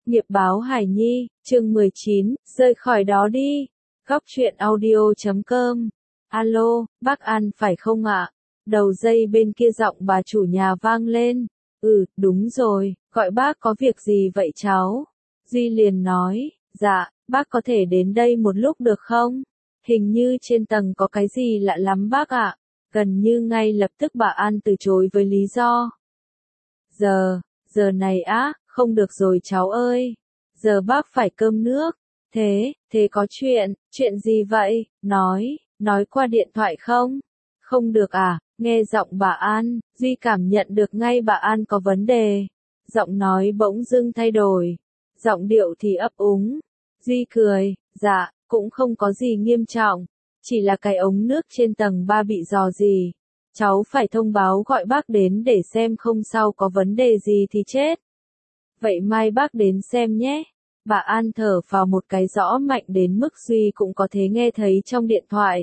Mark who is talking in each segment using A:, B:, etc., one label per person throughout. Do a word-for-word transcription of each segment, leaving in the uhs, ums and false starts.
A: Nghiệp báo Hải Nhi, chương mười chín, rời khỏi đó đi. Góc truyện audio chấm com. Alo, bác An phải không ạ? Đầu dây bên kia giọng bà chủ nhà vang lên. Ừ, đúng rồi, gọi bác có việc gì vậy cháu? Duy liền nói, dạ, bác có thể đến đây một lúc được không? Hình như trên tầng có cái gì lạ lắm bác ạ. Gần như ngay lập tức bà An từ chối với lý do. Giờ, giờ này á, không được rồi cháu ơi. Giờ bác phải cơm nước. Thế, thế có chuyện, chuyện gì vậy? Nói, nói qua điện thoại không? Không được à? Nghe giọng bà An, Duy cảm nhận được ngay bà An có vấn đề. Giọng nói bỗng dưng thay đổi. Giọng điệu thì ấp úng. Duy cười, dạ, cũng không có gì nghiêm trọng. Chỉ là cái ống nước trên tầng ba bị rò rỉ. Cháu phải thông báo gọi bác đến để xem không sau có vấn đề gì thì chết. Vậy mai bác đến xem nhé. Bà An thở vào một cái rõ mạnh đến mức Duy cũng có thể nghe thấy trong điện thoại.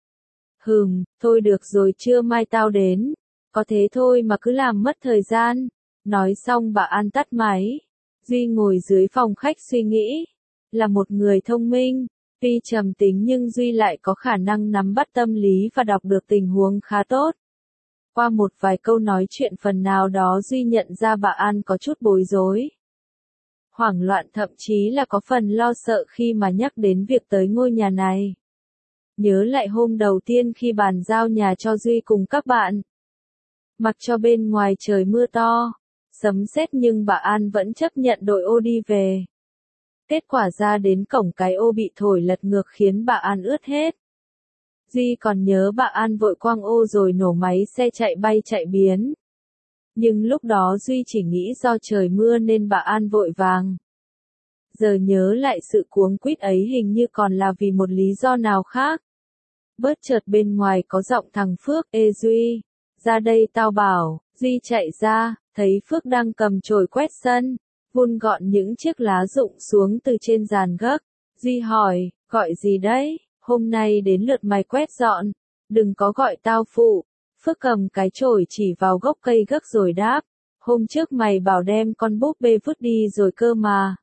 A: Hừm, thôi được rồi trưa mai tao đến. Có thế thôi mà cứ làm mất thời gian. Nói xong bà An tắt máy. Duy ngồi dưới phòng khách suy nghĩ. Là một người thông minh. Tuy trầm tính nhưng Duy lại có khả năng nắm bắt tâm lý và đọc được tình huống khá tốt. Qua một vài câu nói chuyện phần nào đó Duy nhận ra bà An có chút bối rối. Hoảng loạn thậm chí là có phần lo sợ khi mà nhắc đến việc tới ngôi nhà này. Nhớ lại hôm đầu tiên khi bàn giao nhà cho Duy cùng các bạn. Mặc cho bên ngoài trời mưa to, sấm sét nhưng bà An vẫn chấp nhận đội ô đi về. Kết quả ra đến cổng cái ô bị thổi lật ngược khiến bà An ướt hết. Duy còn nhớ bà An vội quăng ô rồi nổ máy xe chạy bay chạy biến. Nhưng lúc đó Duy chỉ nghĩ do trời mưa nên bà An vội vàng. Giờ nhớ lại sự cuống quýt ấy hình như còn là vì một lý do nào khác. Bớt chợt bên ngoài có giọng thằng Phước, ê Duy, ra đây tao bảo. Duy chạy ra, thấy Phước đang cầm chổi quét sân, vun gọn những chiếc lá rụng xuống từ trên giàn gấc. Duy hỏi, gọi gì đấy? Hôm nay đến lượt mày quét dọn, đừng có gọi tao phụ. Phước cầm cái chổi chỉ vào gốc cây gấc rồi đáp, hôm trước mày bảo đem con búp bê vứt đi rồi cơ mà.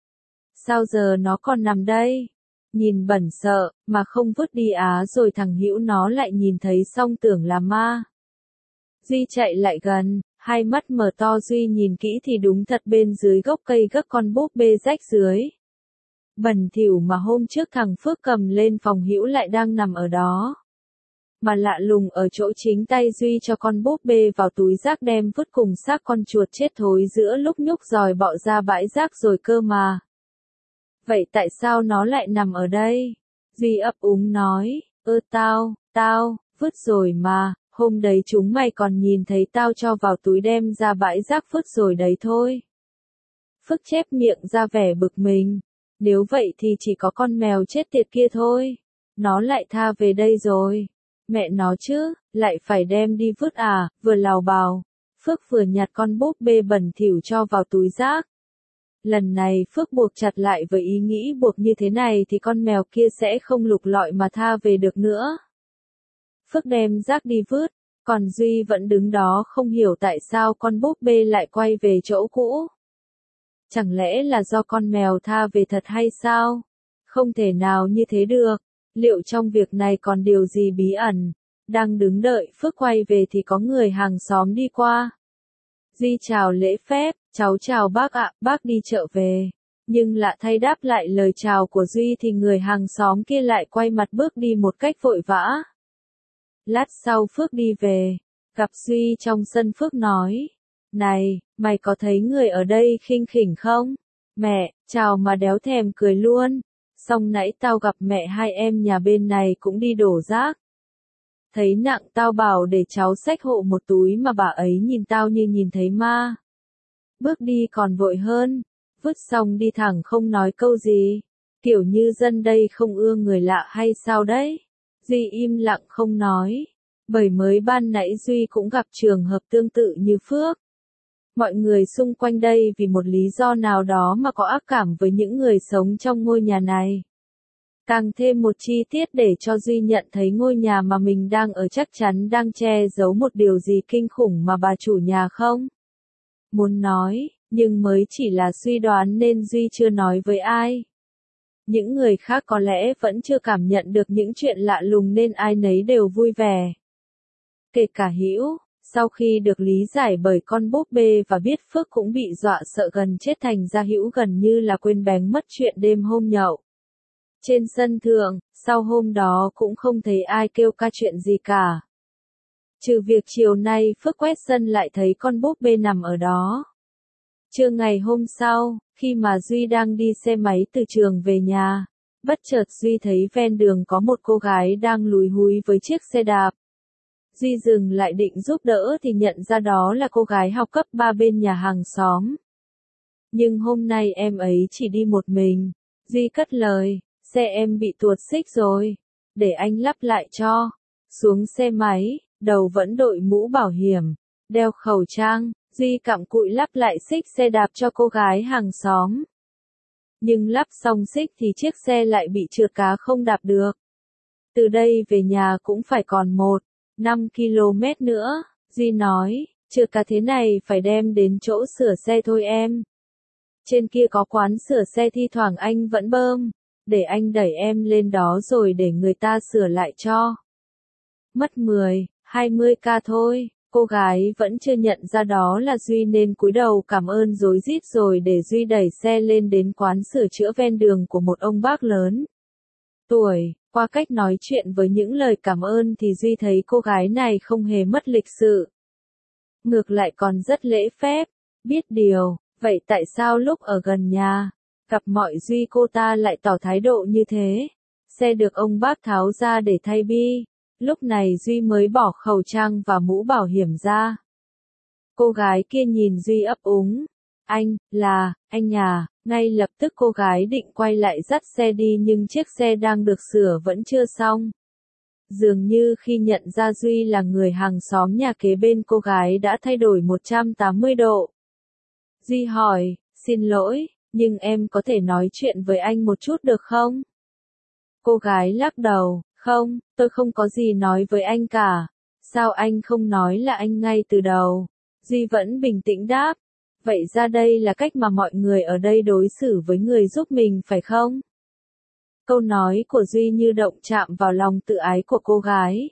A: Sao giờ nó còn nằm đây? Nhìn bẩn sợ, mà không vứt đi á rồi thằng Hữu nó lại nhìn thấy xong tưởng là ma. Duy chạy lại gần, hai mắt mở to Duy nhìn kỹ thì đúng thật bên dưới gốc cây gấc con búp bê rách dưới. Bẩn thỉu mà hôm trước thằng Phước cầm lên phòng Hữu lại đang nằm ở đó. Mà lạ lùng ở chỗ chính tay Duy cho con búp bê vào túi rác đem vứt cùng xác con chuột chết thối giữa lúc nhúc dòi bọ ra bãi rác rồi cơ mà. Vậy tại sao nó lại nằm ở đây? Duy ấp úng nói, ơ tao, tao, vứt rồi mà, hôm đấy chúng mày còn nhìn thấy tao cho vào túi đem ra bãi rác vứt rồi đấy thôi. Phước chép miệng ra vẻ bực mình, nếu vậy thì chỉ có con mèo chết tiệt kia thôi, nó lại tha về đây rồi. Mẹ nó chứ, lại phải đem đi vứt à, vừa lào bào. Phước vừa nhặt con búp bê bẩn thỉu cho vào túi rác. Lần này Phước buộc chặt lại với ý nghĩ buộc như thế này thì con mèo kia sẽ không lục lọi mà tha về được nữa. Phước đem rác đi vứt, còn Duy vẫn đứng đó không hiểu tại sao con búp bê lại quay về chỗ cũ. Chẳng lẽ là do con mèo tha về thật hay sao? Không thể nào như thế được. Liệu trong việc này còn điều gì bí ẩn? Đang đứng đợi Phước quay về thì có người hàng xóm đi qua. Duy chào lễ phép, cháu chào bác ạ, bác đi chợ về. Nhưng lạ thay đáp lại lời chào của Duy thì người hàng xóm kia lại quay mặt bước đi một cách vội vã. Lát sau Phước đi về, gặp Duy trong sân Phước nói. Này, mày có thấy người ở đây khinh khỉnh không? Mẹ, chào mà đéo thèm cười luôn. Xong nãy tao gặp mẹ hai em nhà bên này cũng đi đổ rác. Thấy nặng tao bảo để cháu xách hộ một túi mà bà ấy nhìn tao như nhìn thấy ma. Bước đi còn vội hơn, vứt xong đi thẳng không nói câu gì. Kiểu như dân đây không ưa người lạ hay sao đấy? Duy im lặng không nói. Bởi mới ban nãy Duy cũng gặp trường hợp tương tự như Phước. Mọi người xung quanh đây vì một lý do nào đó mà có ác cảm với những người sống trong ngôi nhà này. Càng thêm một chi tiết để cho Duy nhận thấy ngôi nhà mà mình đang ở chắc chắn đang che giấu một điều gì kinh khủng mà bà chủ nhà không muốn nói, Nhưng mới chỉ là suy đoán nên Duy chưa nói với ai. Những người khác có lẽ vẫn chưa cảm nhận được những chuyện lạ lùng nên ai nấy đều vui vẻ. Kể cả Hữu, sau khi được lý giải bởi con búp bê và biết Phước cũng bị dọa sợ gần chết thành ra Hữu gần như là quên bén mất chuyện đêm hôm nhậu. Trên sân thượng, sau hôm đó cũng không thấy ai kêu ca chuyện gì cả. Trừ việc chiều nay Phước quét sân lại thấy con búp bê nằm ở đó. Trưa ngày hôm sau, khi mà Duy đang đi xe máy từ trường về nhà, bất chợt Duy thấy ven đường có một cô gái đang lúi húi với chiếc xe đạp. Duy dừng lại định giúp đỡ thì nhận ra đó là cô gái học cấp ba bên nhà hàng xóm. Nhưng hôm nay em ấy chỉ đi một mình. Duy cất lời, xe em bị tuột xích rồi, để anh lắp lại cho. Xuống xe máy, đầu vẫn đội mũ bảo hiểm, đeo khẩu trang, Duy cặm cụi lắp lại xích xe đạp cho cô gái hàng xóm. Nhưng lắp xong xích thì chiếc xe lại bị trượt cá không đạp được. Từ đây về nhà cũng phải còn một, năm ki lô mét nữa, Duy nói, trượt cá thế này phải đem đến chỗ sửa xe thôi em. Trên kia có quán sửa xe thi thoảng anh vẫn bơm, để anh đẩy em lên đó rồi để người ta sửa lại cho. Mất mười, hai mươi k thôi, cô gái vẫn chưa nhận ra đó là Duy nên cúi đầu cảm ơn rối rít rồi để Duy đẩy xe lên đến quán sửa chữa ven đường của một ông bác lớn tuổi. Qua cách nói chuyện với những lời cảm ơn thì Duy thấy cô gái này không hề mất lịch sự. Ngược lại còn rất lễ phép, biết điều. Vậy tại sao lúc ở gần nhà, gặp mọi Duy cô ta lại tỏ thái độ như thế? Xe được ông bác tháo ra để thay bi. Lúc này Duy mới bỏ khẩu trang và mũ bảo hiểm ra. Cô gái kia nhìn Duy ấp úng. Anh, là, anh à, ngay lập tức cô gái định quay lại dắt xe đi nhưng chiếc xe đang được sửa vẫn chưa xong. Dường như khi nhận ra Duy là người hàng xóm nhà kế bên cô gái đã thay đổi một trăm tám mươi độ. Duy hỏi, xin lỗi, nhưng em có thể nói chuyện với anh một chút được không? Cô gái lắc đầu, không, tôi không có gì nói với anh cả. Sao anh không nói là anh ngay từ đầu? Duy vẫn bình tĩnh đáp. Vậy ra đây là cách mà mọi người ở đây đối xử với người giúp mình phải không? Câu nói của Duy như động chạm vào lòng tự ái của cô gái.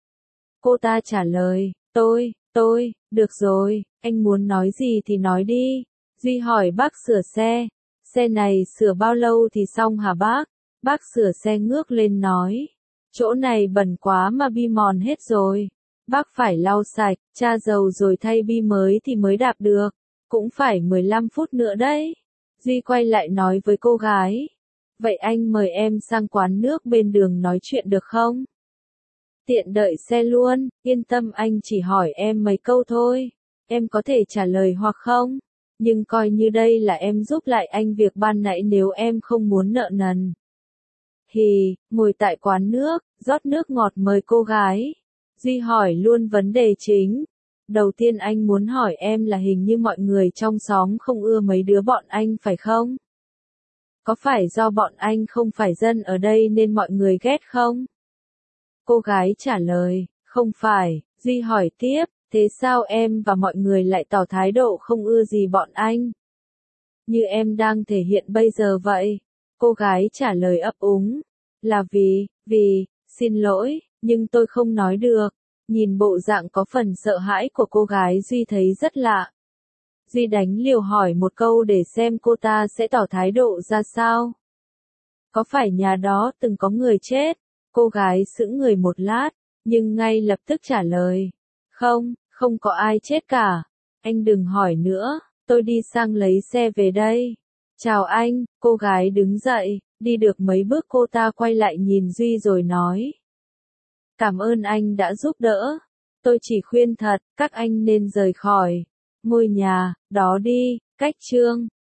A: Cô ta trả lời, tôi, tôi, được rồi, anh muốn nói gì thì nói đi. Duy hỏi bác sửa xe, xe này sửa bao lâu thì xong hả bác? Bác sửa xe ngước lên nói, chỗ này bẩn quá mà bi mòn hết rồi. Bác phải lau sạch, tra dầu rồi thay bi mới thì mới đạp được. Cũng phải mười lăm phút nữa đấy. Duy quay lại nói với cô gái. Vậy anh mời em sang quán nước bên đường nói chuyện được không? Tiện đợi xe luôn, yên tâm anh chỉ hỏi em mấy câu thôi. Em có thể trả lời hoặc không. Nhưng coi như đây là em giúp lại anh việc ban nãy nếu em không muốn nợ nần. Hì, ngồi tại quán nước, rót nước ngọt mời cô gái. Duy hỏi luôn vấn đề chính. Đầu tiên anh muốn hỏi em là hình như mọi người trong xóm không ưa mấy đứa bọn anh phải không? Có phải do bọn anh không phải dân ở đây nên mọi người ghét không? Cô gái trả lời, không phải. Duy hỏi tiếp, thế sao em và mọi người lại tỏ thái độ không ưa gì bọn anh? Như em đang thể hiện bây giờ vậy. Cô gái trả lời ấp úng, là vì, vì, xin lỗi, nhưng tôi không nói được. Nhìn bộ dạng có phần sợ hãi của cô gái Duy thấy rất lạ. Duy đánh liều hỏi một câu để xem cô ta sẽ tỏ thái độ ra sao. Có phải nhà đó từng có người chết? Cô gái sững người một lát, nhưng ngay lập tức trả lời. Không, không có ai chết cả. Anh đừng hỏi nữa, tôi đi sang lấy xe về đây. Chào anh, cô gái đứng dậy, đi được mấy bước cô ta quay lại nhìn Duy rồi nói. Cảm ơn anh đã giúp đỡ. Tôi chỉ khuyên thật, các anh nên rời khỏi ngôi nhà đó đi. Cách chương